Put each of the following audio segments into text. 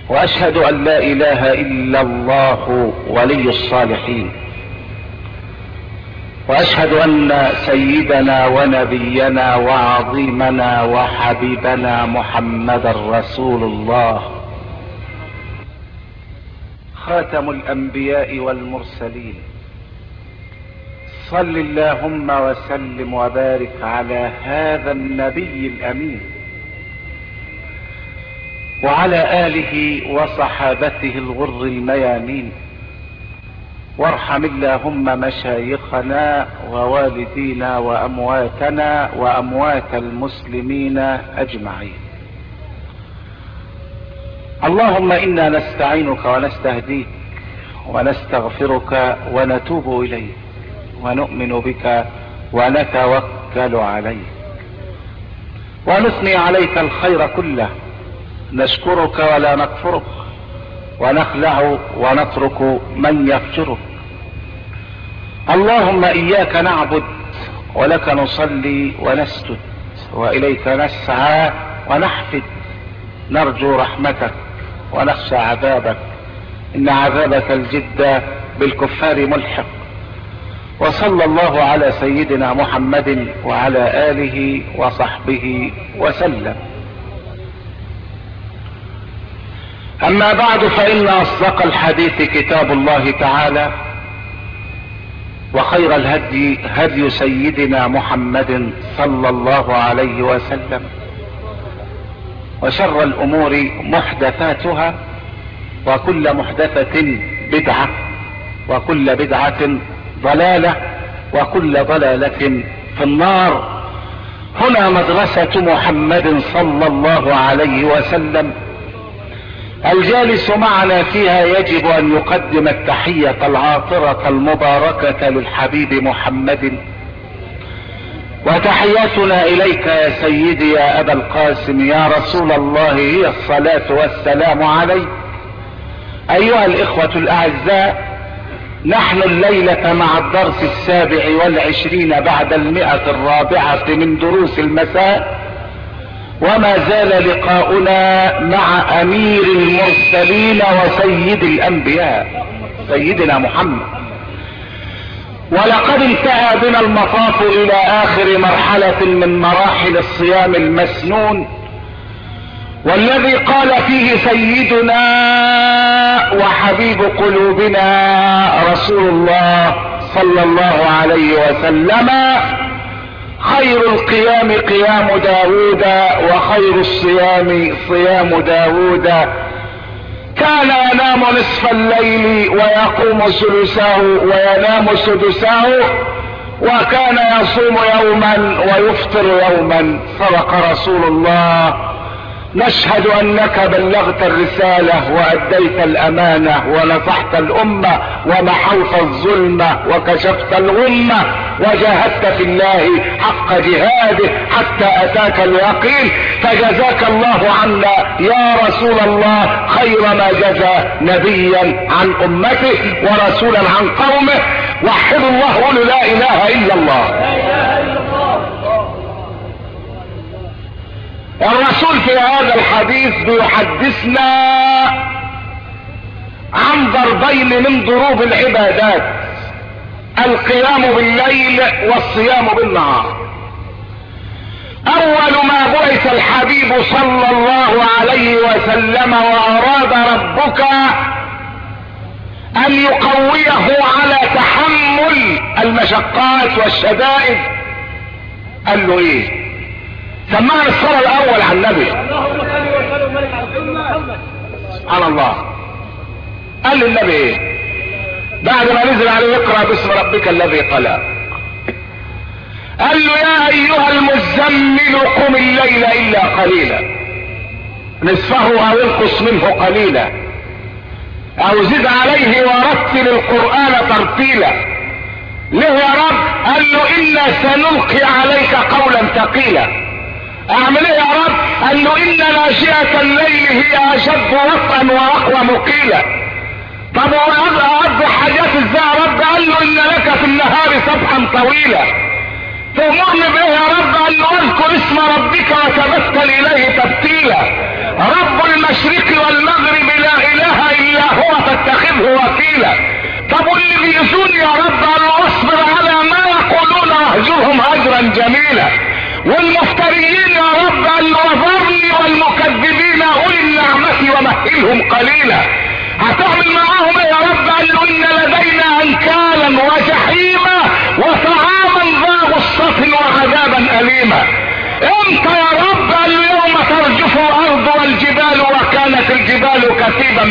واشهد ان لا اله الا الله ولي الصالحين، واشهد ان سيدنا ونبينا وعظيمنا وحبيبنا محمدا رسول الله، خاتم الانبياء والمرسلين. صل اللهم وسلم وبارك على هذا النبي الامين وعلى آله وصحابته الغر الميامين، وارحم اللهم مشايخنا ووالدينا وأمواتنا وأموات المسلمين أجمعين. اللهم إنا نستعينك ونستهديك ونستغفرك ونتوب إليك ونؤمن بك ونتوكل عليك ونثني عليك الخير كله، نشكرك ولا نكفرك، ونخلع ونترك من يفجرك. اللهم إياك نعبد ولك نصلي ونسجد وإليك نسعى ونحفد، نرجو رحمتك ونخشى عذابك، إن عذابك الجد بالكفار ملحق. وصلى الله على سيدنا محمد وعلى آله وصحبه وسلم. اما بعد، فان اصدق الحديث كتاب الله تعالى، وخير الهدي هدي سيدنا محمد صلى الله عليه وسلم، وشر الامور محدثاتها، وكل محدثة بدعة، وكل بدعة ضلالة، وكل ضلالة في النار. هنا مدرسة محمد صلى الله عليه وسلم، الجالس معنا فيها يجب ان يقدم التحية العاطرة المباركة للحبيب محمد. وتحياتنا اليك يا سيدي يا ابا القاسم يا رسول الله هي الصلاة والسلام عليك. ايها الاخوة الاعزاء، نحن الليلة مع الدرس 27 بعد 104 من دروس المساء، وما زال لقاؤنا مع امير المرسلين وسيد الانبياء سيدنا محمد. ولقد انتهى بنا المطاف الى اخر مرحلة من مراحل الصيام المسنون، والذي قال فيه سيدنا وحبيب قلوبنا رسول الله صلى الله عليه وسلم: خير القيام قيام داود، وخير الصيام صيام داود. كان ينام نصف الليل ويقوم ثلثه وينام سدسه، وكان يصوم يوما ويفطر يوما. صدق رسول الله. نشهد انك بلغت الرسالة واديت الامانة ونصحت الامة ومحوت الظلمة وكشفت الغمة وجاهدت في الله حق جهاده حتى اتاك اليقين، فجزاك الله عنا يا رسول الله خير ما جزى نبيا عن امته ورسولا عن قومه. وحد الله، قولوا لا اله الا الله. الرسول في هذا الحديث بيحدثنا عن ضربين من ضروب العبادات: القيام بالليل والصيام بالنهار. اول ما بعث الحبيب صلى الله عليه وسلم واراد ربك ان يقويه على تحمل المشقات والشدائد، قال له ايه؟ سمعنا الصلاة الاول على النبي. سبحان الله. قال للنبي ايه بعد ما نزل عليه: اقرأ باسم ربك الذي خلق. قال له: يا ايها المزمل قم الليل الا قليلا، نصفه او انقص منه قليلا، او زد عليه ورتل القرآن ترتيلا. ليه يا رب؟ قال له: انا سنلقي عليك قولا ثقيلا. اعمل ايه يا رب؟ قال له: ان ناشئة الليل هي اشد وطئا واقوى مقيلا. طب واقضي حاجات ازاي يا رب؟ قال له: ان لك في النهار سبحا طويلا. تأمرني بايه يا رب؟ قال له: اذكر اسم ربك وتبتل اليه تبتيلا. رب المشرق والمغرب لا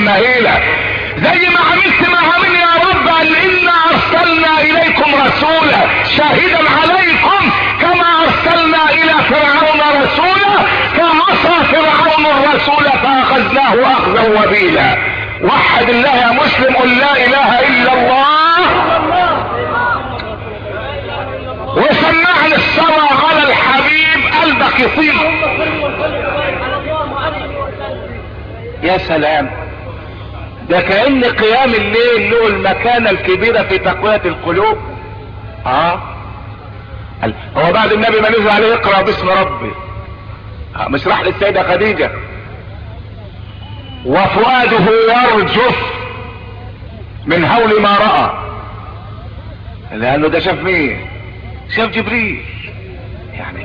مهيلة. زي ما عملت مع من يا رب؟ قال إنا أرسلنا إليكم رسولا شاهدا عليكم كما أرسلنا إلى فرعون رسولا فعصى فرعون الرسول فأخذناه أخذا وبيلا. وحد الله يا مسلم، قل لا إله إلا الله وسمعني الصلاة على الحبيب قلبك يطيب. يا سلام، ده كأن قيام الليل له المكانة الكبيرة في تقوية القلوب. هو بعد النبي ما نزل عليه اقرأ باسم ربي مش راح للسيدة خديجة وفؤاده يرجف من هول ما رأى؟ قال له ده شاف مين؟ شاف جبريل. يعني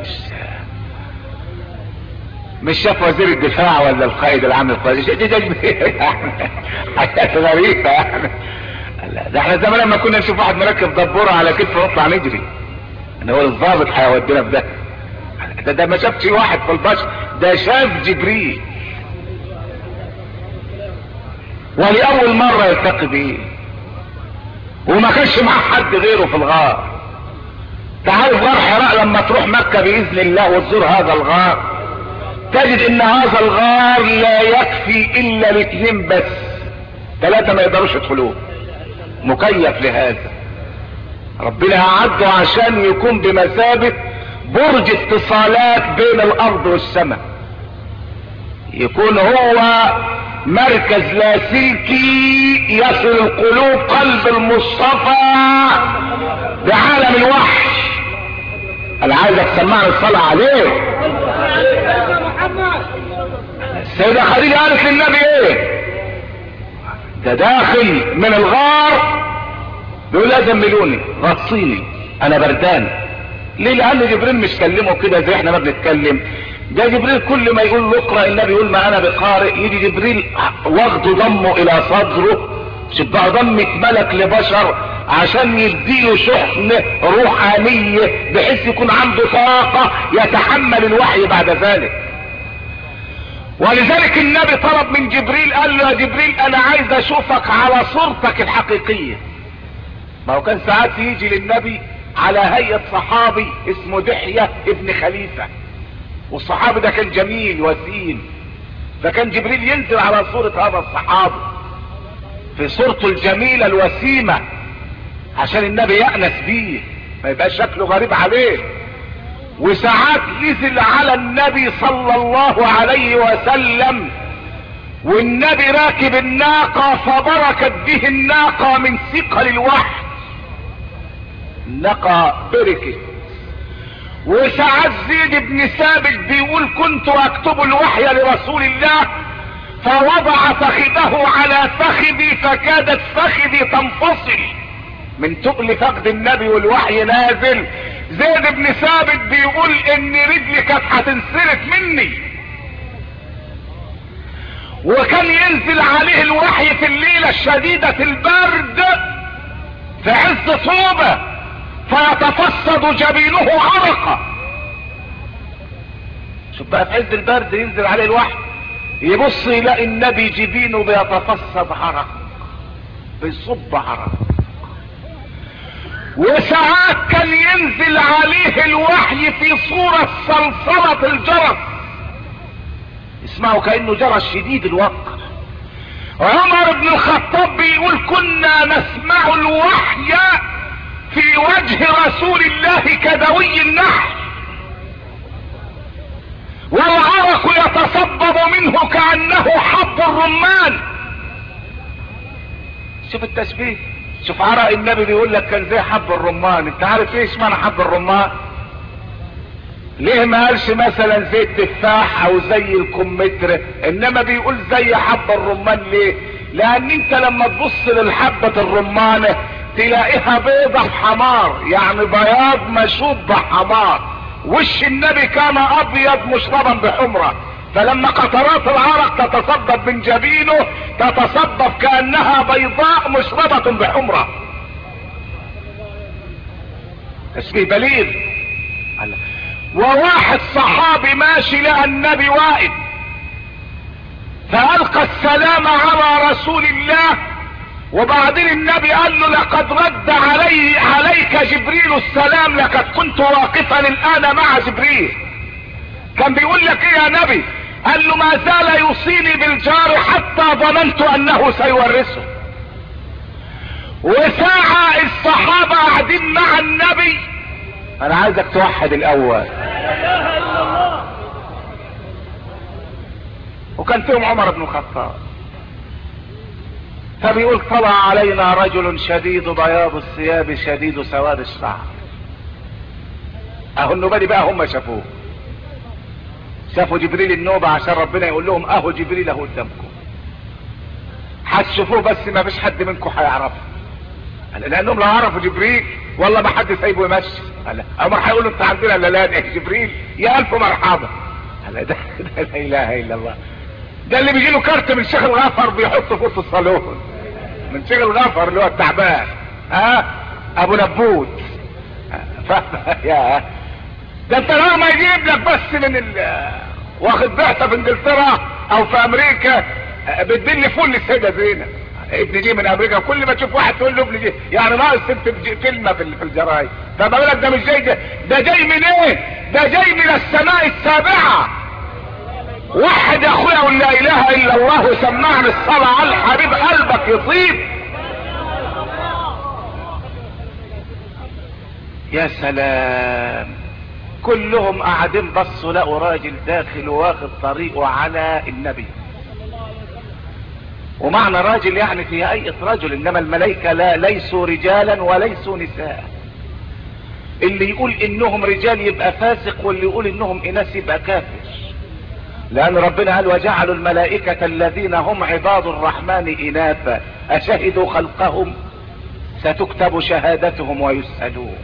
مش شاف وزير الدفاع ولا القائد العام للقوات، دي حاجات غريبة يعني. ده احنا زمان لما كنا نشوف واحد مركب دبورة على كتفه ونطلع نجري ان هو الضابط هيودينا في ده ما شافش واحد في البشر، ده شاف جبريل ولأول مرة يلتقي بيه وما كانش معاه حد غيره في الغار. تعرف غار حراء لما تروح مكة بإذن الله وتزور هذا الغار تجد ان هذا الغار لا يكفي الا الاثنين بس، 3 ما يقدروش يدخلوه، مكيف لهذا. ربنا اعده عشان يكون بمثابة برج اتصالات بين الارض والسماء، يكون هو مركز لاسلكي يصل القلوب قلب المصطفى بعالم الوحي. انا عايزك تسمعني الصلاة عليه. السيدة خديجة قالت للنبي ايه؟ ده داخل من الغار بيقول لا زملوني غطيني انا بردان. ليه؟ لان جبريل مش كلمه كده زي احنا ما بنتكلم. ده جبريل كل ما يقول له اقرأ النبي يقول ما انا بقارئ، يجي جبريل واخده ضمه الى صدره، شبه ضمة ملك لبشر عشان يديله شحن روحانية بحيث يكون عنده طاقة يتحمل الوحي بعد ذلك. ولذلك النبي طلب من جبريل قال له يا جبريل انا عايز اشوفك على صورتك الحقيقية. ما هو كان ساعات يجي للنبي على هيئة صحابي اسمه دحية ابن خليفة، والصحابي ده كان جميل وسيم، فكان جبريل ينزل على صورة هذا الصحابي في صورته الجميلة الوسيمة عشان النبي يأنس بيه ما يبقى شكله غريب عليه. وساعات نزل على النبي صلى الله عليه وسلم والنبي راكب الناقة فبركت به الناقة من ثقل الوحي، الناقة بركت. وساعات زيد بن ثابت بيقول كنت اكتب الوحي لرسول الله فوضع فخذه على فخذي فكادت فخذي تنفصل من تقل فقد النبي والوحي نازل. زيد بن ثابت بيقول ان رجلي كانت هتنسلت مني. وكان ينزل عليه الوحي في الليلة الشديدة البرد في عز صوبة فيتفصد جبينه عرقا. شوف بقى في عز البرد ينزل عليه الوحي يبص يلاقي النبي جبينه بيتفصد عرق، بيصب عرق. وساعات كان ينزل عليه الوحي في صورة صلصلة الجرس، اسمعوا كأنه جرس شديد الوقع. عمر بن الخطاب بيقول كنا نسمع الوحي في وجه رسول الله كدوي النحل والعرق يتصبب منه كأنه حب الرمان. شوف التشبيه، شوف عرق النبي بيقول لك كان زي حب الرمان. انت عارف ايه معنى حب الرمان؟ ليه ما قالش مثلا زي التفاح او زي الكمثرى انما بيقول زي حب الرمان؟ ليه؟ لان انت لما تبص للحبة الرمانة تلاقيها بيضة بحمار، يعني بياض مشوب بحمار. وش النبي كان ابيض مشربا بحمرة، فلما قطرات العرق تتصبب من جبينه تتصبب كأنها بيضاء مشربة بحمرة. تشبيه بليغ. وواحد صحابي ماشي لقى النبي واقف فألقى السلام على رسول الله. وبعدين النبي قال له لقد رد عليك جبريل السلام، لقد كنت واقفا الآن مع جبريل. كان بيقول لك ايه يا نبي؟ قال له ما زال يوصيني بالجار حتى ظننت انه سيورثه. وساعة الصحابة قاعدين مع النبي. انا عايزك توحد الاول. وكان فيهم عمر بن الخطاب. فبيقول طلع علينا رجل شديد بياض الثياب شديد سواد الشعر. اهو النوبة بقى هم شافوه، شافوا جبريل النوبة عشان ربنا يقول لهم اهو جبريل اهو قدامكم، هتشوفوه بس ما فيش حد منكم هيعرفه. لانهم لو عرفوا جبريل والله ما حد سايبه يمشي. عمر هيقول له انت عندنا لا جبريل يا الف مرحبا. ده لا اله الا الله. ده اللي بيجي له كارت من شيخ الغفر بيحطه في اوضه الصالون، من شيخ الغفر اللي هو التعبان ابو نبوت. يا ده انت لو ما يجيب لك بس من واخد بعثه في انجلترا او في امريكا بتدل فل للسيده زينب ابن جي من امريكا، كل ما تشوف واحد تقول له ابن جي، يعني ناقص تكتب كلمه في الجرايد. فبقول لك ده مش جاي، ده جاي من ايه؟ ده جاي من السماء السابعه. وحد يا اخويا قول لا اله الا الله وسمعني الصلاه على الحبيب قلبك يطيب. يا سلام، كلهم قاعدين بصوا لقوا راجل داخل واخد طريقه على النبي. ومعنى راجل يعني في هيئة رجل، انما الملائكة لا، ليسوا رجالا وليسوا نساء. اللي يقول انهم رجال يبقى فاسق، واللي يقول انهم اناث يبقى كافر. لان ربنا قال وجعلوا الملائكة الذين هم عباد الرحمن اناثا اشهدوا خلقهم ستكتب شهادتهم ويسألون.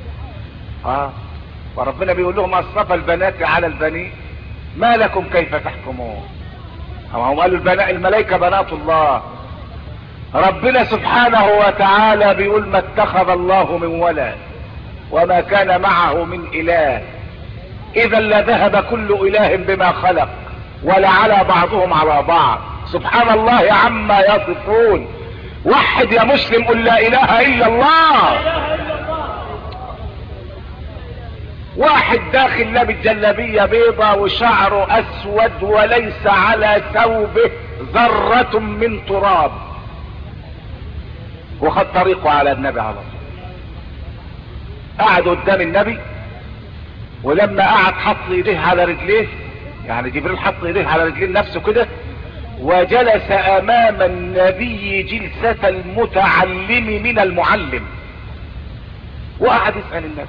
وربنا بيقول لهم اصطفى البنات على البنين ما لكم كيف تحكمون. هم قالوا الملائكة بنات الله. ربنا سبحانه وتعالى بيقول ما اتخذ الله من ولد وما كان معه من اله اذا لذهب كل اله بما خلق ولعلى بعضهم على بعض سبحان الله عما يصفون. وحد يا مسلم قل لا اله الا الله. واحد داخل لابس جلابيه بيضة وشعره اسود وليس على ثوبه ذرة من تراب، وخد طريقه على النبي على طول. قعد قدام النبي، ولما قعد حط ايديه على رجليه، يعني جبريل حط ايديه على رجليه نفسه كده، وجلس امام النبي جلسة المتعلم من المعلم، وقعد يسأل النبي.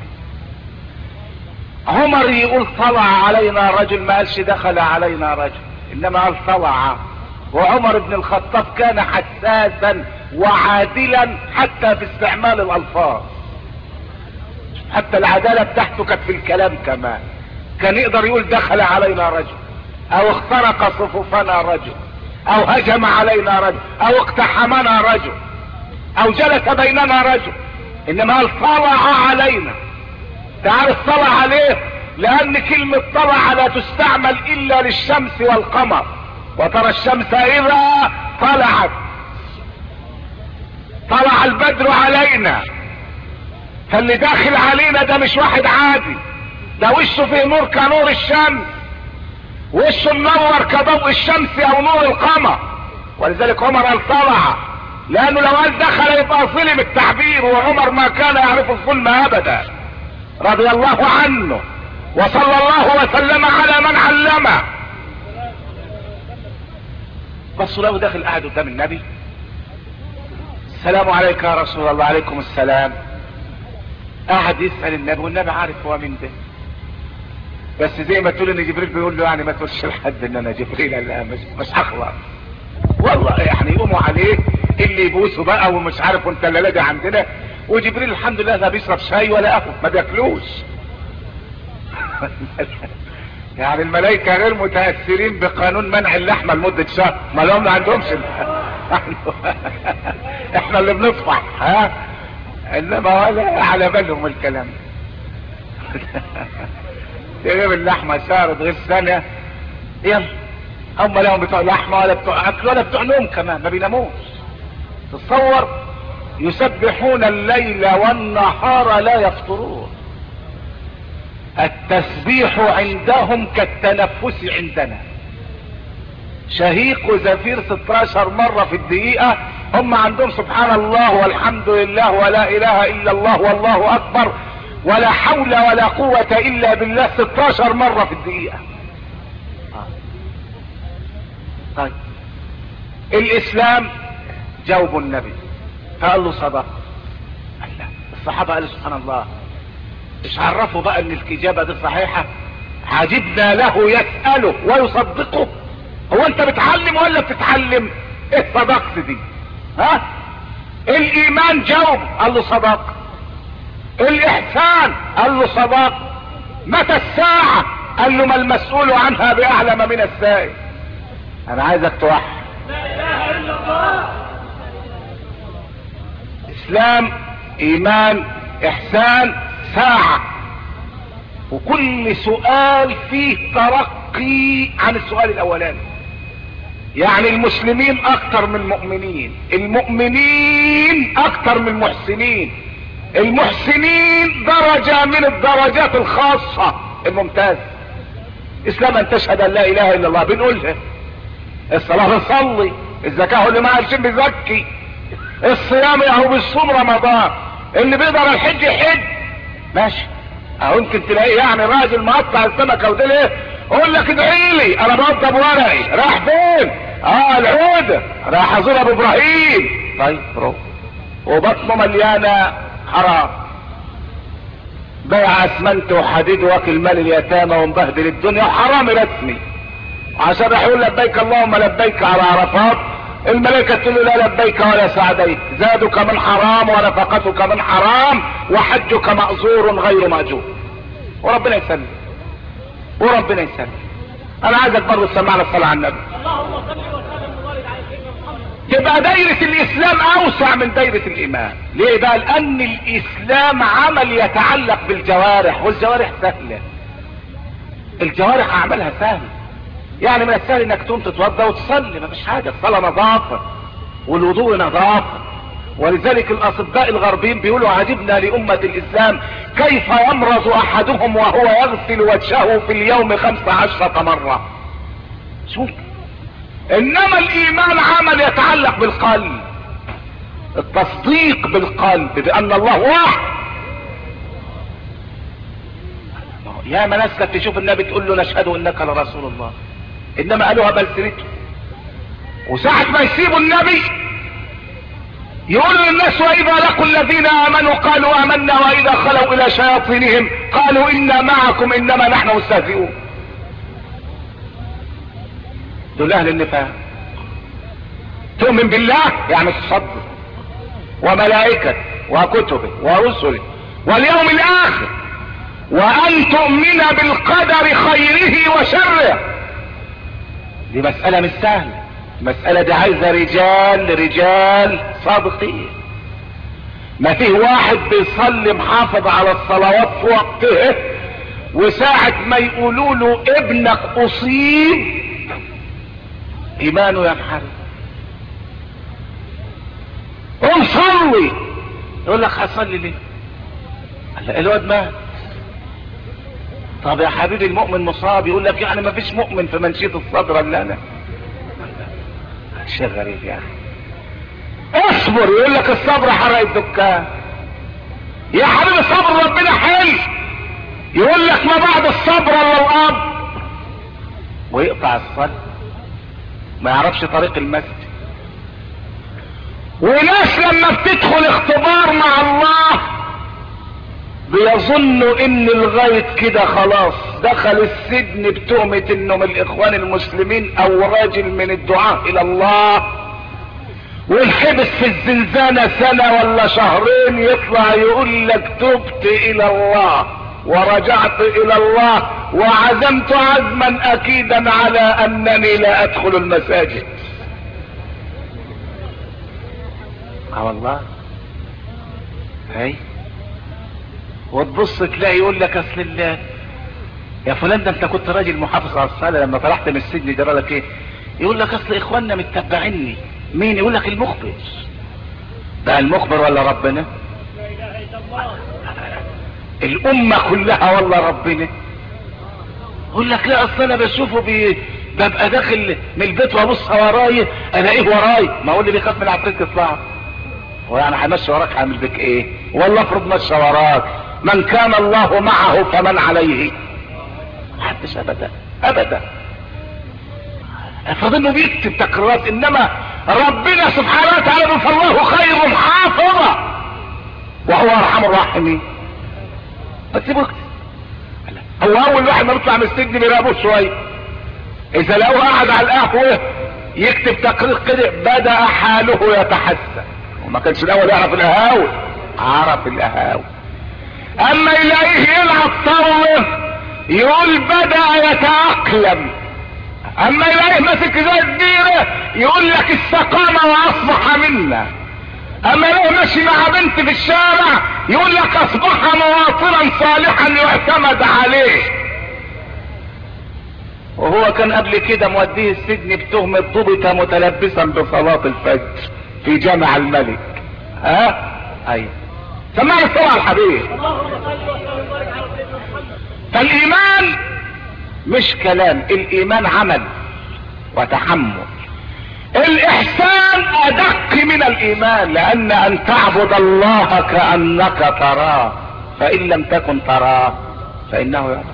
عمر يقول طلع علينا رجل، ما قالش دخل علينا رجل، انما قال طلع. وعمر بن الخطاب كان حساسا وعادلا حتى في استعمال الالفاظ، حتى العدالة بتاعته كانت في الكلام كمان. كان يقدر يقول دخل علينا رجل، او اخترق صفوفنا رجل، او هجم علينا رجل، او اقتحمنا رجل، او جلس بيننا رجل، انما قال طلع علينا. تعرف طلع عليه؟ لان كلمة طلع لا تستعمل الا للشمس والقمر، وترى الشمس اذا طلعت. طلع البدر علينا، فاللي داخل علينا ده مش واحد عادي، ده وشه فيه نور كنور الشمس، وشه منور كضوء الشمس او نور القمر. ولذلك عمر قال طلع، لانه لو قال دخل يبقى ظلم التعبير، وعمر ما كان يعرف الظلم ابدا رضي الله عنه، وصلى الله وسلم على من علمه. بصوا له داخل قاعد قدام النبي، السلام عليك يا رسول الله. عليكم السلام. قاعد يسأل النبي، والنبي عارف هو مين ده، بس زي ما تقول ان جبريل بيقول له يعني ما تقولش لحد ان انا جبريل، لا مش هخلص والله. يعني يقوموا عليه اللي يبوسوا بقى ومش عارف وانت الليله دي عندنا. وجبريل الحمد لله لا بيشرب شاي ولا قهوه، ما بياكلوش. يعني الملائكه غير متاثرين بقانون منع اللحمه لمده شهر، ما لهم ما عندهمش. احنا اللي بنصفح انما ولا على بالهم الكلام. تغيب اللحمه شهر تغيب سنه، يلا هم لهم بتوع لحمة ولا بتوع اكل ولا بتوع نوم كمان، ما بيناموش. تصور، يسبحون الليل والنهار لا يفطرون. التسبيح عندهم كالتنفس عندنا، شهيق وزفير 16 مرة في الدقيقة. هم عندهم سبحان الله والحمد لله ولا اله الا الله والله اكبر ولا حول ولا قوة الا بالله 16 مرة في الدقيقة. طيب الاسلام جاوب النبي فقال له صدق. الصحابة قالوا سبحان الله، مش عرفوا بقى ان الاجابة دي صحيحة؟ عجبنا له يسأله ويصدقه. هو انت بتعلم ولا بتتعلم؟ ايه صدقت دي؟ ها؟ الايمان جاوب قال له صدق. الاحسان قال له صدق. متى الساعة؟ قال له ما المسؤول عنها باعلم من السائل. انا عايزك توحد لا اله الا الله. اسلام، ايمان، احسان، ساعة، وكل سؤال فيه ترقي عن السؤال الاولاني. يعني المسلمين اكتر من المؤمنين، المؤمنين اكتر من المحسنين، المحسنين درجة من الدرجات الخاصة الممتازة. اسلام ان تشهد ان لا اله الا الله بنقولها، الصلاة بنصلي، الزكاة اللي معاه الشيء بيزكي، الصيام اهو بيصوم رمضان، اللي بيقدر الحج يحج ماشي. اهو يمكن تلاقيه يعني راجل مقطع السمكة وده ليه اقول لك ادعي لي انا بوضب ورقي. راح فين؟ العودة، راح ازور ابو ابراهيم. طيب برو، وبطنه مليانة حرام، بيع اسمنت وحديد واكل مال اليتامى ومبهدل الدنيا وحرامي رسمي. عشان راح يقول لبيك اللهم لبيك على عرفات، الملائكة تقول له لا لبيك ولا سعديك، زادك من حرام ونفقتك من حرام وحجك مأزور غير مأجور. وربنا يسلم وربنا يسلم. انا عايزك برضه تسمعنا الصلاة على النبي. اللهم صل وسلم وبارك على سيدنا محمد. تبقى دايرة الاسلام اوسع من دايرة الايمان. ليه بقى؟ لان الاسلام عمل يتعلق بالجوارح، والجوارح سهلة، الجوارح اعمالها سهلة. يعني من السهل انك تقوم تتوضا وتصلي، مفيش حاجة، الصلاة نظافة والوضوء نظافة. ولذلك الاطباء الغربيين بيقولوا عجبنا لأمة الاسلام كيف يمرض احدهم وهو يغسل وجهه في اليوم 15 مرة. شوف، انما الايمان عمل يتعلق بالقلب، التصديق بالقلب بان الله واحد. يا ما ناس كانت تشوف النبي تقول له نشهد انك لرسول الله، انما قالوها بلسنته. وساعة ما يسيبوا النبي يقول للناس واذا لقوا الذين امنوا قالوا امنا واذا خلوا الى شياطينهم قالوا انا معكم انما نحن مستهزئون. دول اهل النفاق. تؤمن بالله يعني تصدق، وملائكته وكتبه ورسله واليوم الاخر، وان تؤمن بالقدر خيره وشره. دي مسألة مش سهلة، المسألة دي عايزة رجال صادقين. ما فيه واحد بيصلي محافظ على الصلوات في وقته، وساعة ما يقولوا له ابنك اصيب ايمانه ينحرف. قوم صلي، يقول لك هصلي ليه؟ هلا الواد مات. طب يا حبيبي المؤمن مصاب، يقول لك يعني ما فيش مؤمن في منشية الصدر الا انا. شيء غريب يا اخي. اصبر، يقول لك الصبر حرق الدكان. يا حبيبي صبر ربنا حلو، يقول لك ما بعد الصبر الا الاب، ويقطع الصلاة، ما يعرفش طريق المسجد. وناس لما بتدخل اختبار مع الله بيظنوا ان لغاية كده خلاص دخل السجن بتهمة انه من الاخوان المسلمين او راجل من الدعاء الى الله، والحبس في الزنزانة سنة ولا شهرين، يطلع يقول لك تبت الى الله ورجعت الى الله وعزمت عزما اكيدا على انني لا ادخل المساجد. والله هاي. وتبص تلاقي يقول لك اصل الله يا فلان ده انت كنت راجل محافظ على الصلاة، لما طلعت من السجن جرى لك ايه؟ يقول لك اصل اخواننا متبعيني. مين؟ يقول لك المخبر. ده المخبر ولا ربنا؟ الامة كلها والله ربنا. يقول لك لا اصل انا بشوفه ببقى داخل من البيت وابص ورايا الاقيه ورايا. ما هو اللي بيخاف من العفريت يطلع، هو يعني هيمشي وراك هيعمل بك ايه؟ والله افرض مشى وراك، من كان الله معه فمن عليه. محدش ابدا ابدا. افرض انه بيكتب تقريرات، انما ربنا سبحانه وتعالى فالله خير حافظا وهو ارحم الراحمين. بس يبقى هو اول واحد ما بيطلع من السجن بيراقبوه شويه، اذا لقوه قاعد على القهوه يكتب تقرير كده بدا حاله يتحسن. وما كانش الاول يعرف القهاوي، عرف القهاوي. اما يلاقيه يلعب طاوله يقول بدا يتاقلم. اما يلاقيه ماسك زي الديره يقول لك استقام واصبح منا. اما يلاقيه ماشي مع بنت في الشارع يقول لك اصبح مواطنا صالحا يعتمد عليه. وهو كان قبل كده موديه السجن بتهمة ضبط متلبسا بصلاة الفجر في جامع الملك. اي سمعني الصلاة الحبيب. فالايمان مش كلام، الايمان عمل وتحمل. الاحسان ادق من الايمان، لان ان تعبد الله كأنك تراه فان لم تكن تراه فانه يراك.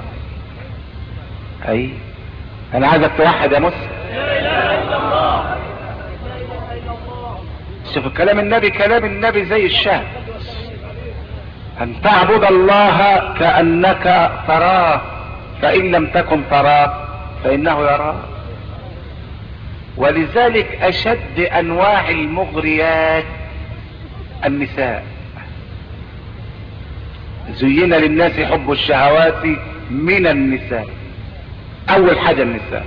اي انا عايزك توحد يا مسلم. لا اله الا الله، لا اله الا الله. شوف كلام النبي، كلام النبي زي الشهد. ان تعبد الله كأنك تراه فان لم تكن تراه فانه يراك. ولذلك اشد انواع المغريات النساء. زين للناس حب الشهوات من النساء، اول حاجة النساء.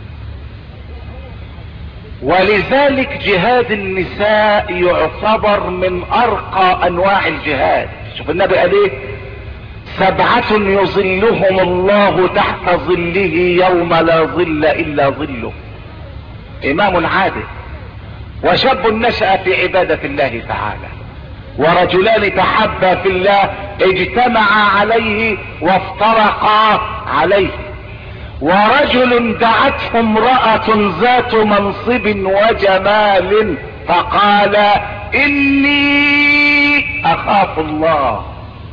ولذلك جهاد النساء يعتبر من ارقى انواع الجهاد. شوف النبي قال ايه؟ 7 يظلهم الله تحت ظله يوم لا ظل الا ظله: امام عادل، وشاب نشأ في عبادة الله تعالى، ورجلان تحبا في الله اجتمعا عليه وافترقا عليه، ورجل دعته امرأة ذات منصب وجمال فقال اني اخاف الله.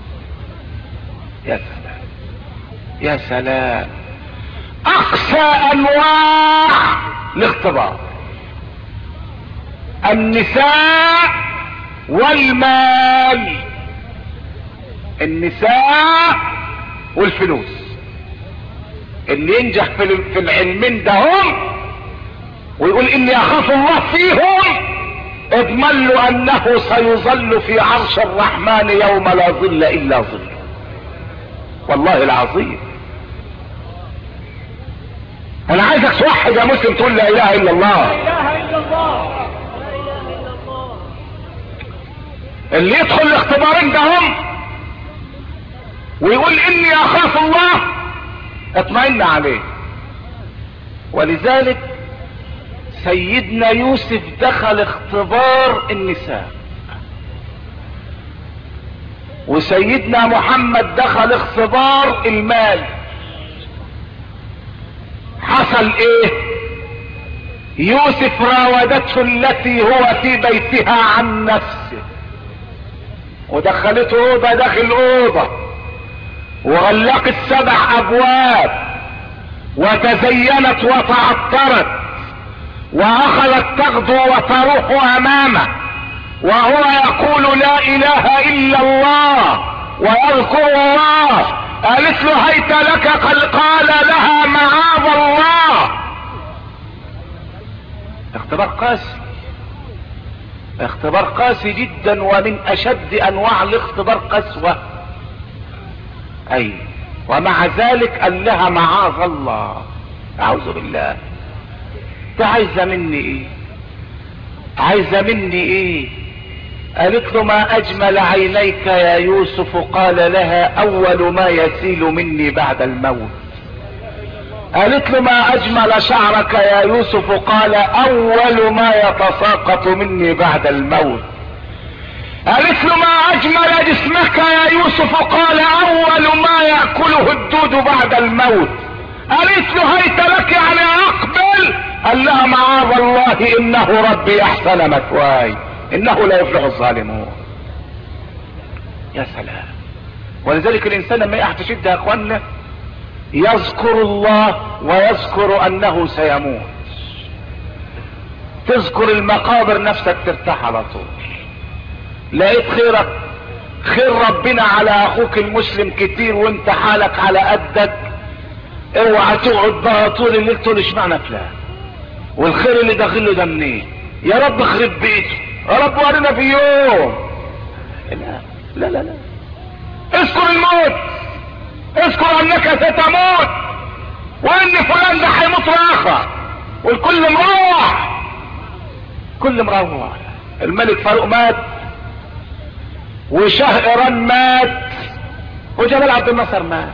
يا سلام يا سلام، اقسى انواع الاختبار. النساء والمال، النساء والفلوس. اللي ينجح في العلمين ده هم ويقول اني اخاف الله فيهم، اضمن له انه سيظل في عرش الرحمن يوم لا ظل الا ظله. والله العظيم. انا عايزك توحد يا مسلم، تقول لا اله الا الله. لا اله الا الله، لا اله الا الله. اللي يدخل الاختبارين ده هم ويقول اني اخاف الله، اطمئن عليه. ولذلك سيدنا يوسف دخل اختبار النساء، وسيدنا محمد دخل اختبار المال. حصل ايه؟ يوسف راودته التي هو في بيتها عن نفسه، ودخلته اوضه داخل اوضه، وغلقت 7 ابواب، وتزينت وتعطرت، واخذت تغدو وتروح امامه، وهو يقول لا اله الا الله ويذكر الله. قالت له هيت لك، قال لها معاذ الله. اختبار قاسي، اختبار قاسي جدا، ومن اشد انواع الاختبار قسوة. اي ومع ذلك قال لها معاذ الله. اعوذ بالله. انت عايزه مني ايه؟ عايزه مني ايه؟ قالت له ما اجمل عينيك يا يوسف. قال لها اول ما يسيل مني بعد الموت قالت له ما اجمل شعرك يا يوسف، قال اول ما يتساقط مني بعد الموت. قالت له ما اجمل جسمك يا يوسف، قال اول ما يأكله الدود بعد الموت. قالت له هيت لك يعني اقبل؟ قال لها معاذ الله انه ربي احسن مثواي انه لا يفلح الظالمون. يا سلام. ولذلك الانسان لما يقع في شده يا اخوانا يذكر الله ويذكر انه سيموت، تذكر المقابر نفسك ترتاح على طول. لقيت خيرك خير ربنا على اخوك المسلم كتير وانت حالك على قدك، اوعى تقعد بقى طول الليل تقول اشمعنى فلان والخير اللي داخله ده منين، يا رب خرب بيته، يا رب ورينا في يوم. لا لا لا لا، اذكر الموت، اذكر انك ستموت وان فلان ده هيموت راخر والكل مروح، كل مروح. الملك فاروق مات وشاه ايران مات وجمال عبد الناصر مات.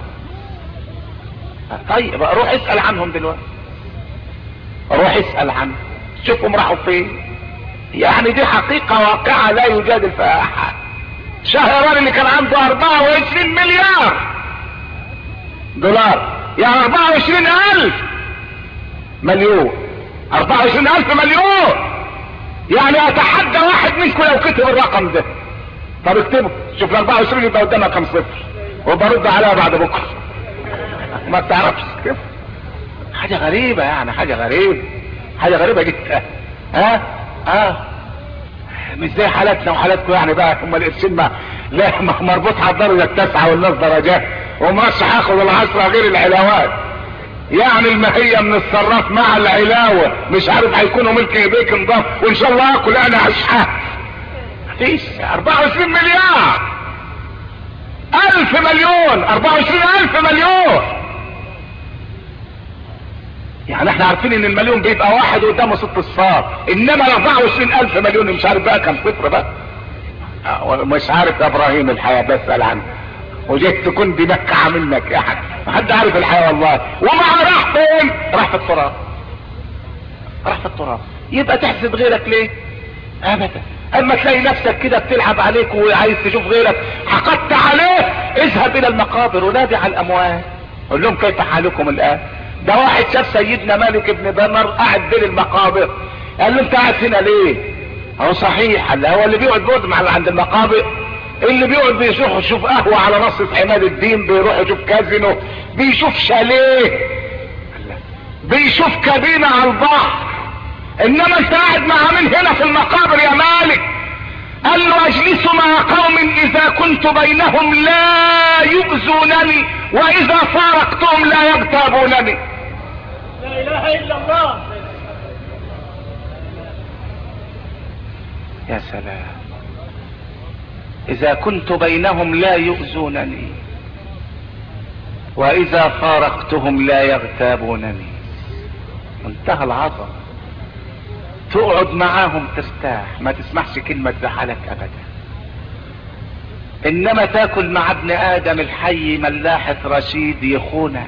طيب روح اسأل عنهم دلوقتي، روح اسأل عنهم شوفهم راحوا فين. يعني دي حقيقة واقعة لا يجادل فيها احد. شاه ايران اللي كان عنده 24 مليار دولار، يعني 24,000 مليون، 24,000 مليون. يعني اتحدى واحد منكم لو كتب الرقم ده. طب اكتبه شوف ال 24 يبقى قدامك كام صفر وبرد عليها بعد بكره. ما تعرفش كيف. حاجة غريبة يعني، حاجة غريبة، حاجة غريبة جدا. مش زي حالاتنا وحالاتكم يعني بقى. هم القرشين ما لا مربوط على الدرجة التاسعة والناس درجات ومرشح هاخد العشرة غير العلاوات. يعني المهية من الصراف مع العلاوة مش عارف هيكونوا ملك ايديك انضاف وان شاء الله اكل انا اشحات. مفيش 24 مليار 1000 مليون 24,000 مليون. يعني احنا عارفين ان المليون بيبقى واحد قدامه 6 اصفار، انما 24,000 مليون مش عارف بقى كم صفر بقى. مش عارف يا ابراهيم الحياة بسأل عنه وجيت تكون دي مكة منك يا حاج، ما حد عارف الحياة والله. ومع راح فين؟ راح في التراب، راح في التراب. يبقى تحسد غيرك ليه؟ ابدا. اما تلاقي نفسك كده بتلعب عليك وعايز تشوف غيرك حقدت عليه، اذهب الى المقابر ونادي على الاموات قول لهم كيف حالكم الان. ده واحد شاف سيدنا مالك بن دمر قاعد بين المقابر، قال له انت قاعد هنا ليه؟ هو صحيح هو اللي بيقعد مع عند المقابر، اللي بيقعد بيشوف قهوة على نص عماد الدين، بيروح يشوف كازينو، بيشوف شاليه، بيشوف كابينة على البحر، انما انت قاعد مع من هنا في المقابر يا مالك؟ قال له اجلس مع قوم اذا كنت بينهم لا يؤذونني واذا فارقتهم لا يغتابونني. لا اله الا الله. يا سلام. اذا كنت بينهم لا يؤذونني واذا فارقتهم لا يغتابونني. منتهى العظمة. تقعد معاهم ترتاح، ما تسمعش كلمة تزعلك ابدا. انما تاكل مع ابن ادم الحي ملاحة رشيد يخونك،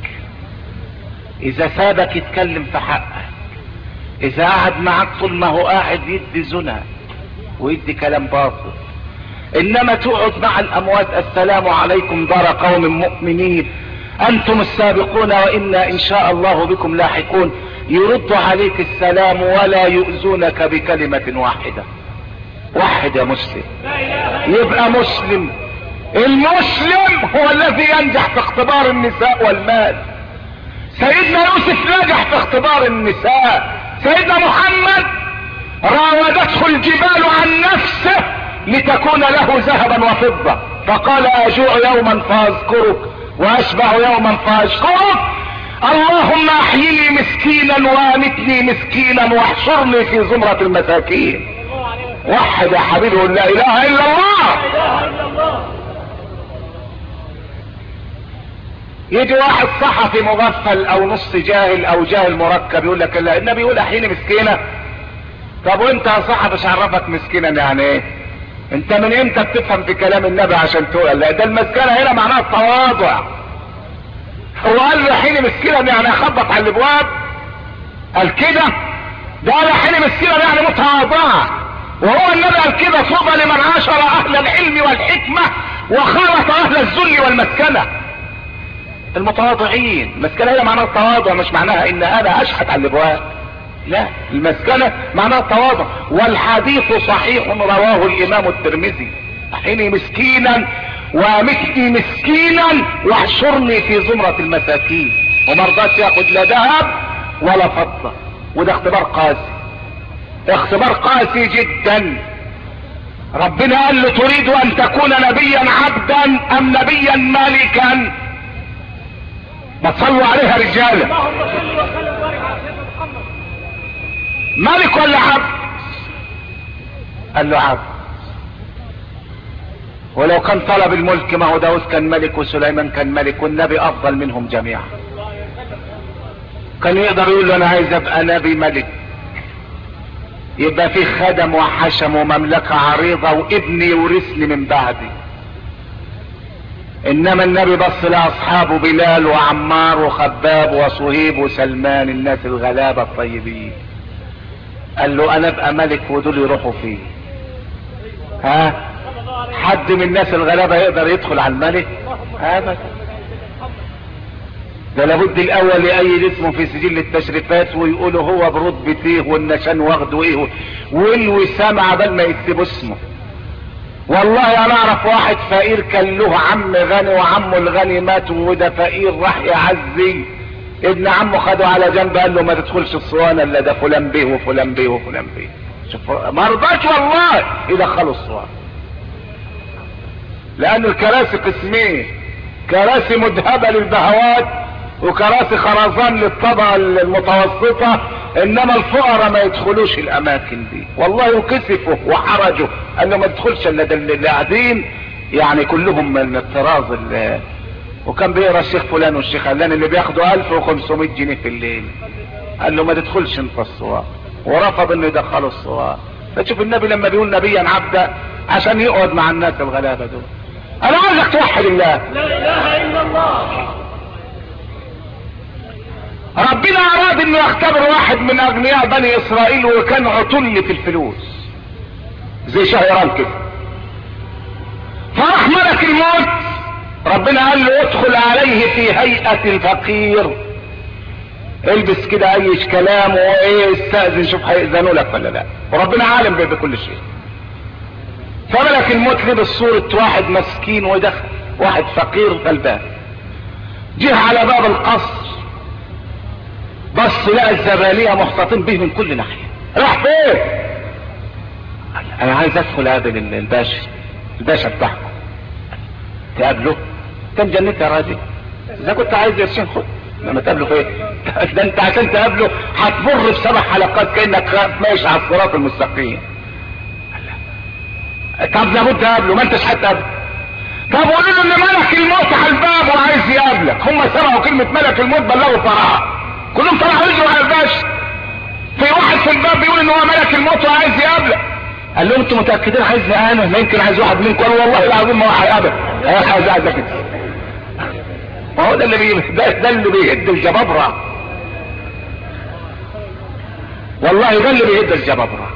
اذا سابك يتكلم في حقك، اذا قعد معك طول ما هو قاعد يدي زنا ويدي كلام باطل. انما تقعد مع الاموات السلام عليكم دار قوم مؤمنين انتم السابقون وانا ان شاء الله بكم لاحقون، يرد عليك السلام ولا يؤذونك بكلمة واحدة. واحد يا مسلم يبقى مسلم. المسلم هو الذي ينجح في اختبار النساء والمال. سيدنا يوسف نجح في اختبار النساء. سيدنا محمد راودته الجبال عن نفسه لتكون له ذهبا وفضة، فقال اجوع يوما فاذكرك واشبع يوما فاشكرك، اللهم احيني مسكينا وامتني مسكينا واحشرني في زمرة المساكين. وحد يا حبيبي لا اله الا الله. يجي واحد صحفي مغفل او نص جاهل او جاهل مركب يقول لك لا النبي يقول احيني مسكينة. طب وانت يا صحفي مش عرفك مسكينا يعني ايه؟ انت من امتى بتفهم في كلام النبي عشان تقول؟ لا ده المسكنة هنا معناها التواضع. هو قال له حين مسكينا يعني اخبط على الابواب؟ قال كده؟ ده قال حين مسكينا يعني متواضعة. وهو النبي قال كده طوبى لمن عاشر اهل العلم والحكمة وخالط اهل الذل والمسكنة. المتواضعين، المسكنة هي معناها التواضع، مش معناها ان انا اشحت على الابواب، لا، المسكنة معناها التواضع. والحديث صحيح رواه الامام الترمذي، حيني مسكينا وامتني مسكينا واحشرني في زمرة المساكين. ومرضاش ياخد لا ذهب ولا فضة. وده اختبار قاسي، اختبار قاسي جدا. ربنا قال له تريد ان تكون نبيا عبدا ام نبيا مالكا؟ ما تصلوا عليها رجاله. اللهم صل وسلم وبارك على سيدنا محمد. ملك ولا عبد؟ قال له عبد. ولو كان طلب الملك، ما هو داود كان ملك وسليمان كان ملك والنبي افضل منهم جميعا. كان يقدر يقول له انا عايز ابقى نبي ملك، يبقى في خدم وحشم ومملكة عريضة وابني يورثني من بعدي. انما النبي بص لاصحابه بلال وعمار وخباب وصهيب وسلمان، الناس الغلابة الطيبين، قال له انا ابقى ملك ودول يروحوا فيه. ها؟ حد من الناس الغلابة يقدر يدخل على الملك؟ ابدا. ده لابد الاول يقيد اسمه في سجل التشريفات ويقولوا هو برتبته والنشان واخده ايه والوسام عبال ما يكتبوا اسمه. والله انا اعرف واحد فقير كان له عم غني وعمه الغني مات وده فقير راح يعزي ابن عمه، خده على جنب قال له ما تدخلش الصوانه الا ده فلان بيه وفلان بيه وفلان بيه. شوف ما رضاش والله يدخلوا الصوانه، لان الكراسي قسمين، كراسي مذهبه للبهوات وكراسي خرزان للطبقة المتوسطة، انما الفقراء ما يدخلوش الاماكن دي. والله وكسفوا وحرجوا، قال له ما تدخلش الا اللي قاعدين يعني كلهم من الطراز وكان بيقرا الشيخ فلان والشيخ علان اللي بياخدوا 1500 جنيه في الليل. قال له ما تدخلش انت الصواب، ورفض انه يدخلوا الصواب. فتشوف النبي لما بيقول نبيا عبدا عشان يقعد مع الناس الغلابة دول. انا عايزك توحد الله، لا اله الا الله. ربنا اراد انه يختبر واحد من اغنياء بني اسرائيل وكان عتل في الفلوس زي شهران كده، فراح ملك الموت. ربنا قال له ادخل عليه في هيئة الفقير، البس كده اي كلام وايه استأذن شوف هيأذنوا لك ولا لا، وربنا عالم بكل شيء. فملك الموت لبس صورة واحد مسكين ودخل، واحد فقير غلبان، جه على باب القصر بص لقى الزبالية محتطين به من كل ناحية. راح فين؟ انا عايز ادخل اقابل الباشا بتاعكم. تقابله؟ كان جنتي يا راجل، اذا كنت عايز يرسين خد، لما تقابله فين؟ ده انت عشان تقابله هتمر ب7 حلقات كانك ماشي على الصراط المستقيم. طب لابد اقابله، ما انتش هتقابله. طب قولوا له ان ملك الموت على الباب وعايز يقابلك. هم سمعوا كلمة ملك الموت بلغوا فرعا، كلهم طلعوا يجروا على الباشا. في واحد في الباب بيقول ان هو ملك الموت وعايز يقابلك. قال لهم انتوا متاكدين عايزني انا؟ ما يمكن عايز واحد منكم. قالوا والله العظيم ما هو هيقابل، عايز كده. ما هو ده اللي بيهد الجبابره، والله ده اللي بيهد الجبابره.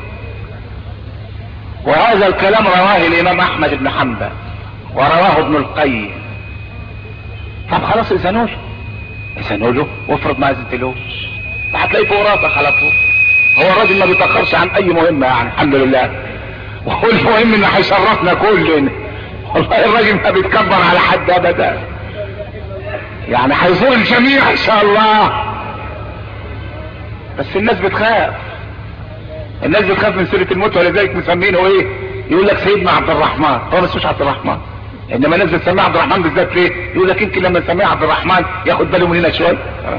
وهذا الكلام رواه الامام احمد بن حنبل ورواه ابن القيم. طب خلاص اذنوا له وافرض ما اذنتلوش، هتلاقيه فوق راسك على طول. هو الراجل ما بيتاخرش عن اي مهمه يعني، الحمد لله. وهو المهم انه هيشرفنا كلنا. والله الراجل ما بيتكبر على حد ابدا، يعني هيزور الجميع ان شاء الله. بس الناس بتخاف من سيرة الموت، ولذلك مسمينه ايه؟ يقول لك سيدنا عبد الرحمن. هو مش عبد الرحمن، انما الناس بتسميه عبد الرحمن بالذات ليه؟ يقول لك يمكن لما نسميه عبد الرحمن ياخد باله مننا شويه.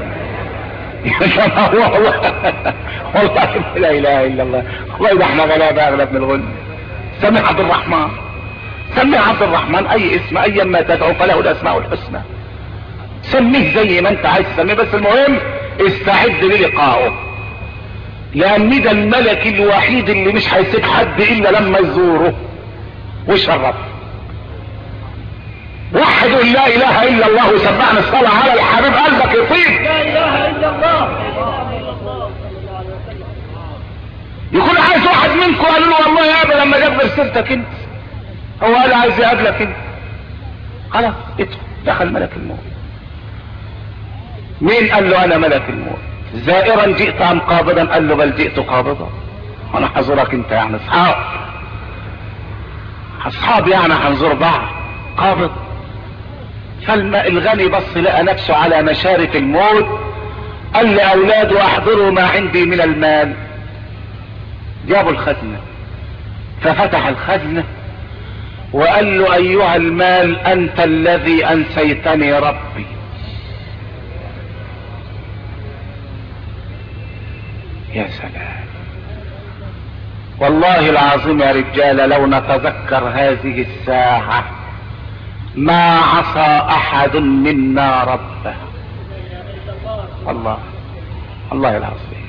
والله لا اله الا الله، والله ده احنا غلابه اغلب من الغل. سميه عبد الرحمن، سميه عبد الرحمن، اي اسم ايا ما تدعو فله الاسماء الحسنى. سميه زي ما انت عايز تسميه، بس المهم استعد للقائه، لان ده الملك الوحيد اللي مش هيسيب حد الا لما يزوره ويشرفه. وحد واحد يقول لا اله الا الله وسمعنا الصلاة على الحبيب قلبك يطيب. لا اله الا الله. يكون عايز واحد منكم قالوا له والله يا ابا لما جاب رسالتك انت، هو قال عايز يقابلك انت، خلاص ادخل. دخل ملك الموت. مين قال له انا ملك الموت؟ زائرا جئت ام قابضا؟ قال له بل جئت قابضا. انا حضرك انت يعني اصحاب يعني هنزور بعض قابض. فالغني بص لقى نفسه على مشارف الموت، قال لاولاده احضروا ما عندي من المال. جابوا الخزنة، ففتح الخزنة وقال له ايها المال انت الذي انسيتني ربي. يا سلام، والله العظيم يا رجال لو نتذكر هذه الساعة ما عصى احد منا ربه. الله العظيم.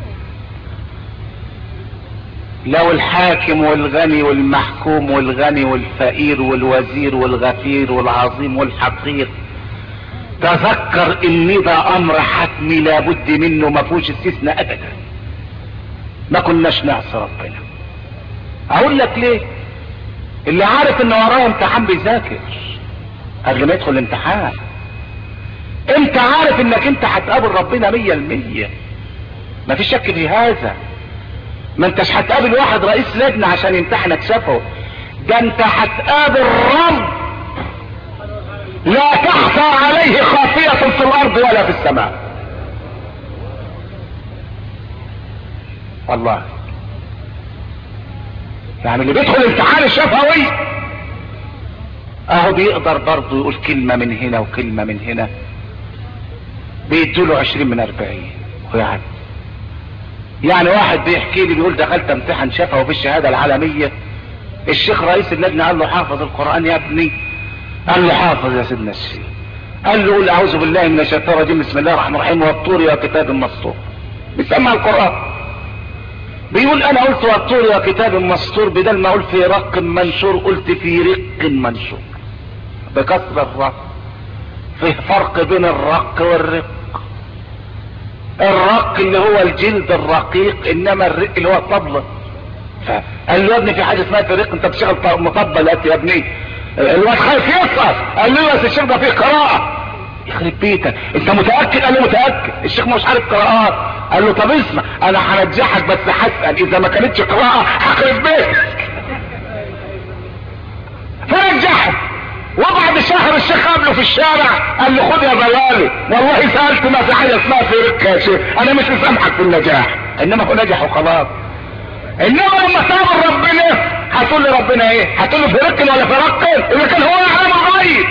لو الحاكم والغني والمحكوم والغني والفقير والوزير والغفير والعظيم والحقير تذكر ان ده امر حتمي لابد منه ما فيهوش استثناء ابدا، ما كناش نعصي ربنا. اقول لك ليه؟ اللي عارف ان وراه امتحان بيذاكر قبل ما يدخل الامتحان. انت عارف انك انت هتقابل ربنا 100%، ما فيش شك في هذا. ما انتش هتقابل واحد رئيس لجنة عشان يمتحنك شفوي، ده انت هتقابل رب لا تخفى عليه خافية في الارض ولا في السماء. والله يعني اللي بيدخل الامتحان الشفوي اهو بيقدر برضه يقول كلمة من هنا وكلمة من هنا، بيدوله 20 من 40 ويعدي. يعني واحد بيحكي لي بيقول دخلت امتحن شفوي في الشهادة العالمية، الشيخ رئيس اللجنة قال له حافظ القرآن يا ابني؟ قال له حافظ يا سيدنا الشيخ. قال له قول اعوذ بالله من الشيطان الرجيم بسم الله الرحمن الرحيم والطور يا كتاب مسطور. بيسمع القرآن بيقول انا قلت والطور يا كتاب مسطور بدل ما اقول في رق منشور قلت في رق منشور بكسر الرق. فيه فرق بين الرق والرق. الرق اللي هو الجلد الرقيق، انما الرق اللي هو الطبلة. قال له يا ابني في حاجه اسمها في رق، انت بتشتغل مطبل يا ابني. الواد خايف يسقط، قال له بس الشيخ ده فيه قراءة. يخرب بيتك انت متأكد؟ قال له متأكد. الشيخ مش عارف قراءات. قال له طب اسمع انا هنجحك بس هسأل اذا ما كانتش قراءة هخرب بيتك. فرجحه، وبعد شهر الشيخ قابله في الشارع قال له خد يا بلالي والله سألت ما في حاجة اسمها في رك يا شيخ، انا مش مسامحك في النجاح. انما هو نجح وخلاص. انما لما تقابل ربنا هتقول لي ربنا ايه؟ هتقول له في رك ولا في رق؟ اذا كان هو يعلم الغيب.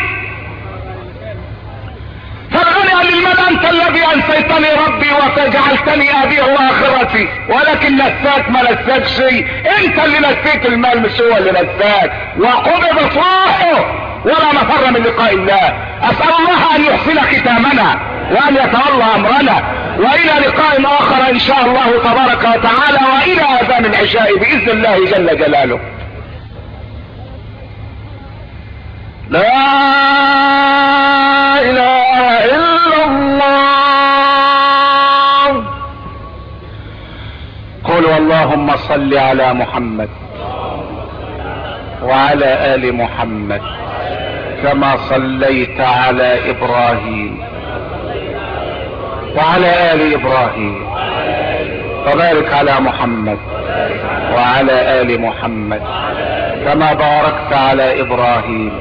فالغني قال للمال انت الذي انسيتني ربي وجعلتني ابيه واخرتي، ولكن نساك ما نساك شيء، انت اللي نسيت المال مش هو اللي نساك. وقبضت روحه ولا مفر من لقاء الله. اسأل الله ان يحسن ختامنا وان يتولى امرنا، والى لقاء اخر ان شاء الله تبارك وتعالى، والى اذان العشاء باذن الله جل جلاله. لا اله الا الله. قولوا اللهم صل على محمد وعلى ال محمد كما صليت على ابراهيم وعلى ال ابراهيم، وبارك على محمد وعلى ال محمد كما باركت على ابراهيم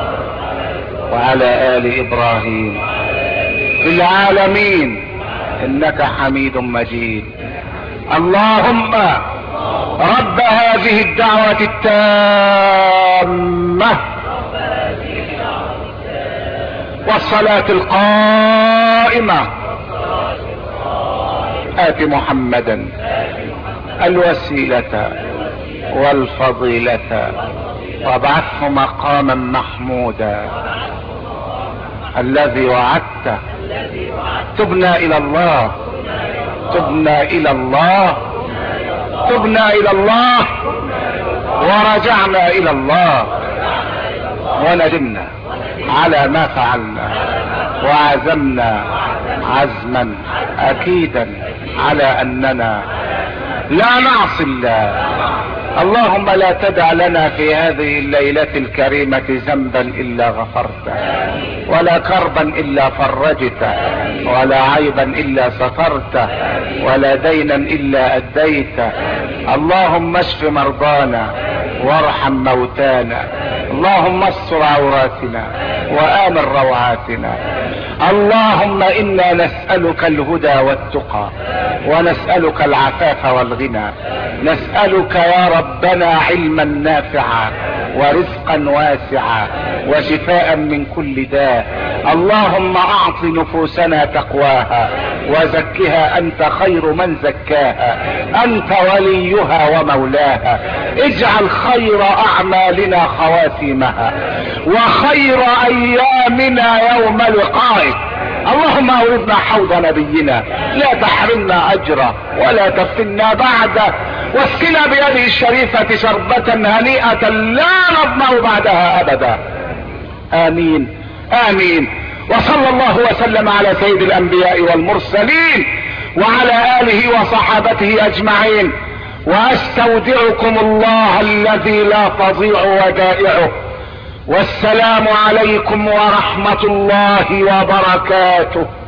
وعلى ال ابراهيم في العالمين انك حميد مجيد. اللهم رب هذه الدعوة التامة والصلاة القائمة آت محمدا الوسيلة والفضيلة وابعثه مقاما محمودا الذي وعدته. تبنا الى الله، تبنا الى الله، تبنا الى الله ورجعنا الى الله. وندمنا على ما فعلنا، وعزمنا عزما اكيدا على اننا لا نعصي الله. اللهم لا تدع لنا في هذه الليلة الكريمة ذنبا الا غفرته، ولا كربا الا فرجته، ولا عيبا الا سترته، ولا دينا الا اديته. اللهم اشف مرضانا وارحم موتانا، اللهم استر عوراتنا وآمن روعاتنا. اللهم انا نسألك الهدى والتقى، ونسألك العفاف والغنى، نسألك يا ربنا علما نافعا ورزقا واسعا وشفاء من كل داء. اللهم اعط نفوسنا تقواها وزكها انت خير من زكاها، انت وليها ومولاها. اجعل خير اعمالنا خواتيمها، وخير ايامنا يوم لقائك. اللهم اوردنا حوض نبينا، لا تحرمنا اجره ولا تفتنا بعده، واسقنا بيده الشريفة شربة هنيئة لا نظمأ بعدها ابدا. امين امين. وصلى الله وسلم على سيد الانبياء والمرسلين وعلى اله وصحابته اجمعين، واستودعكم الله الذي لا تضيع ودائعه. والسلام عليكم ورحمة الله وبركاته.